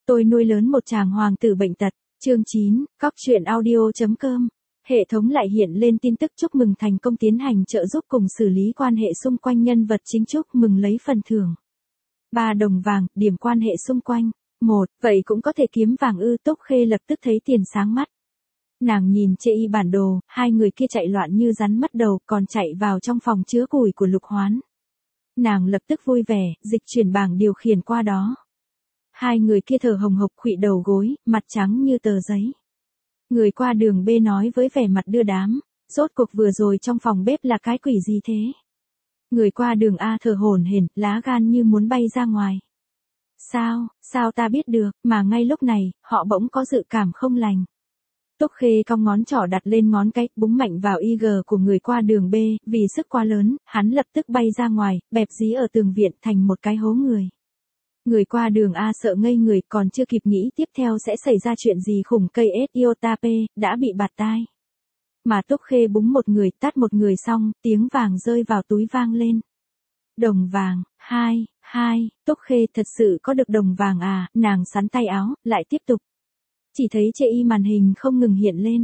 Tôi nuôi lớn một chàng hoàng tử bệnh tật. Chương 9, Cóc truyện audio.com. Hệ thống lại hiện lên tin tức chúc mừng thành công tiến hành trợ giúp cùng xử lý quan hệ xung quanh nhân vật chính, chúc mừng lấy phần thưởng 3 đồng vàng, điểm quan hệ xung quanh. Vậy cũng có thể kiếm vàng ư? Túc Khê lập tức thấy tiền sáng mắt. Nàng nhìn chê y bản đồ, hai người kia chạy loạn như rắn mất đầu, còn chạy vào trong phòng chứa củi của Lục Hoán. Nàng lập tức vui vẻ, dịch chuyển bảng điều khiển qua đó. Hai người kia thở hồng hộc khuỵu đầu gối, mặt trắng như tờ giấy. Người qua đường B nói với vẻ mặt đưa đám, rốt cuộc vừa rồi trong phòng bếp là cái quỷ gì thế? Người qua đường A thở hổn hển, lá gan như muốn bay ra ngoài. Sao ta biết được, mà ngay lúc này, họ bỗng có dự cảm không lành. Túc Khê cong ngón trỏ đặt lên ngón cái, búng mạnh vào IG của người qua đường B, vì sức quá lớn, hắn lập tức bay ra ngoài, bẹp dí ở tường viện thành một cái hố người. Người qua đường A sợ ngây người, còn chưa kịp nghĩ tiếp theo sẽ xảy ra chuyện gì khủng, cây iota P đã bị bạt tai. Mà Túc Khê búng một người, tát một người xong, tiếng vàng rơi vào túi vang lên. Đồng vàng, 2, Túc Khê thật sự có được đồng vàng à? Nàng sắn tay áo, lại tiếp tục. Chỉ thấy chê y màn hình không ngừng hiện lên.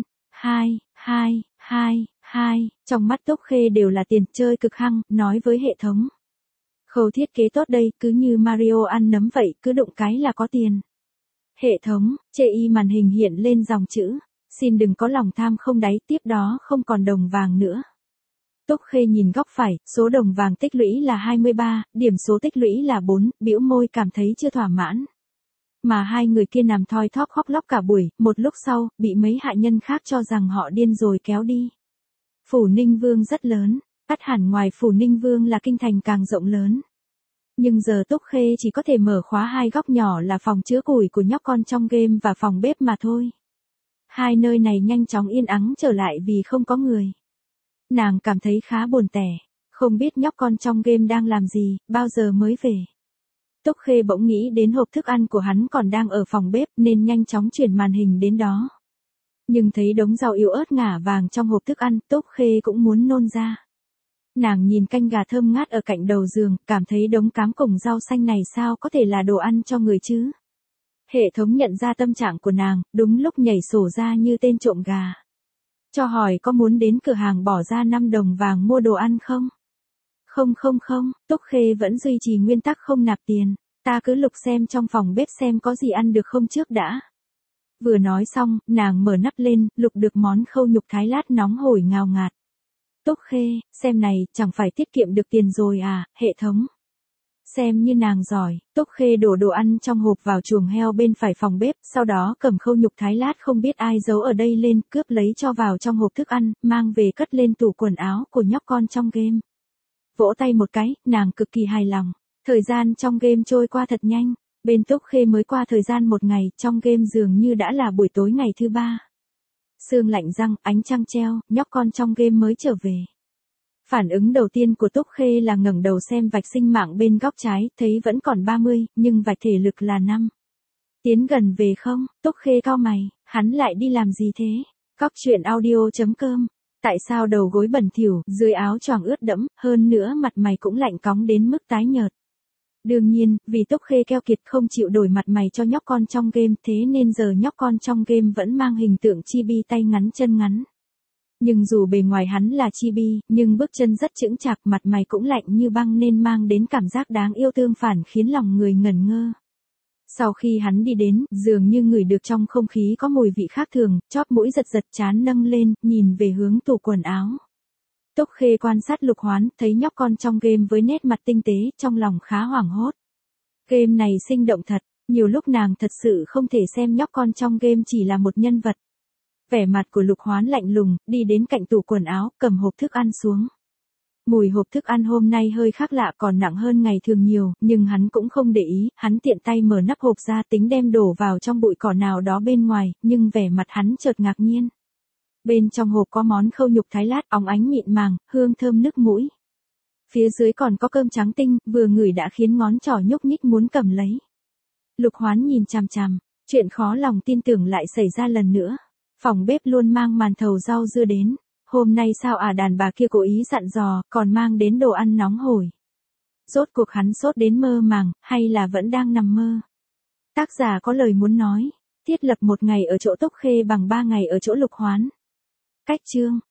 2, trong mắt Túc Khê đều là tiền, chơi cực hăng, nói với hệ thống. Khâu thiết kế tốt đây, cứ như Mario ăn nấm vậy, cứ đụng cái là có tiền. Hệ thống, chê y màn hình hiện lên dòng chữ. Xin đừng có lòng tham không đáy, tiếp đó không còn đồng vàng nữa. Túc Khê nhìn góc phải, số đồng vàng tích lũy là 23, điểm số tích lũy là 4, bĩu môi cảm thấy chưa thỏa mãn. Mà hai người kia nằm thoi thóp khóc lóc cả buổi, một lúc sau, bị mấy hạ nhân khác cho rằng họ điên rồi kéo đi. Phủ Ninh Vương rất lớn, ắt hẳn ngoài Phủ Ninh Vương là kinh thành càng rộng lớn. Nhưng giờ Túc Khê chỉ có thể mở khóa hai góc nhỏ là phòng chứa củi của nhóc con trong game và phòng bếp mà thôi. Hai nơi này nhanh chóng yên ắng trở lại vì không có người. Nàng cảm thấy khá buồn tẻ, không biết nhóc con trong game đang làm gì, bao giờ mới về. Túc Khê bỗng nghĩ đến hộp thức ăn của hắn còn đang ở phòng bếp nên nhanh chóng chuyển màn hình đến đó. Nhưng thấy đống rau yếu ớt ngả vàng trong hộp thức ăn, Túc Khê cũng muốn nôn ra. Nàng nhìn canh gà thơm ngát ở cạnh đầu giường, cảm thấy đống cám cùng rau xanh này sao có thể là đồ ăn cho người chứ. Hệ thống nhận ra tâm trạng của nàng, đúng lúc nhảy sổ ra như tên trộm gà. Cho hỏi có muốn đến cửa hàng bỏ ra 5 đồng vàng mua đồ ăn không? Không, Túc Khê vẫn duy trì nguyên tắc không nạp tiền. Ta cứ lục xem trong phòng bếp xem có gì ăn được không trước đã. Vừa nói xong, nàng mở nắp lên, lục được món khâu nhục thái lát nóng hổi ngào ngạt. Túc Khê, xem này, chẳng phải tiết kiệm được tiền rồi à, hệ thống. Xem như nàng giỏi, Túc Khê đổ đồ ăn trong hộp vào chuồng heo bên phải phòng bếp, sau đó cầm khâu nhục thái lát không biết ai giấu ở đây lên, cướp lấy cho vào trong hộp thức ăn, mang về cất lên tủ quần áo của nhóc con trong game. Vỗ tay một cái, nàng cực kỳ hài lòng. Thời gian trong game trôi qua thật nhanh. Bên Túc Khê mới qua thời gian một ngày, trong game dường như đã là buổi tối ngày thứ 3. Sương lạnh răng, ánh trăng treo, nhóc con trong game mới trở về. Phản ứng đầu tiên của Túc Khê là ngẩng đầu xem vạch sinh mạng bên góc trái, thấy vẫn còn 30, nhưng vạch thể lực là 5. Tiến gần về không? Túc Khê cau mày, hắn lại đi làm gì thế? Cóc truyện audio.com. Tại sao đầu gối bẩn thỉu, dưới áo choàng ướt đẫm, hơn nữa mặt mày cũng lạnh cóng đến mức tái nhợt. Đương nhiên, vì Túc Khê keo kiệt không chịu đổi mặt mày cho nhóc con trong game, thế nên giờ nhóc con trong game vẫn mang hình tượng chibi tay ngắn chân ngắn. Nhưng dù bề ngoài hắn là chibi, nhưng bước chân rất chững chạc, mặt mày cũng lạnh như băng nên mang đến cảm giác đáng yêu tương phản khiến lòng người ngẩn ngơ. Sau khi hắn đi đến, dường như ngửi được trong không khí có mùi vị khác thường, chóp mũi giật giật, trán nâng lên, nhìn về hướng tủ quần áo. Túc Khê quan sát Lục Hoán, thấy nhóc con trong game với nét mặt tinh tế, trong lòng khá hoảng hốt. Game này sinh động thật, nhiều lúc nàng thật sự không thể xem nhóc con trong game chỉ là một nhân vật. Vẻ mặt của Lục Hoán lạnh lùng, đi đến cạnh tủ quần áo, cầm hộp thức ăn xuống. Mùi hộp thức ăn hôm nay hơi khác lạ, còn nặng hơn ngày thường nhiều, nhưng hắn cũng không để ý, hắn tiện tay mở nắp hộp ra tính đem đổ vào trong bụi cỏ nào đó bên ngoài, nhưng vẻ mặt hắn chợt ngạc nhiên. Bên trong hộp có món khâu nhục thái lát óng ánh mịn màng, hương thơm nức mũi. Phía dưới còn có cơm trắng tinh, vừa ngửi đã khiến ngón trỏ nhúc nhích muốn cầm lấy. Lục Hoán nhìn chằm chằm, chuyện khó lòng tin tưởng lại xảy ra lần nữa. Phòng bếp luôn mang màn thầu rau dưa đến. Hôm nay sao đàn bà kia cố ý dặn dò, còn mang đến đồ ăn nóng hổi. Rốt cuộc hắn sốt đến mơ màng, hay là vẫn đang nằm mơ? Tác giả có lời muốn nói. Thiết lập 1 ngày ở chỗ Tốc Khê bằng 3 ngày ở chỗ Lục Hoán. Cách chương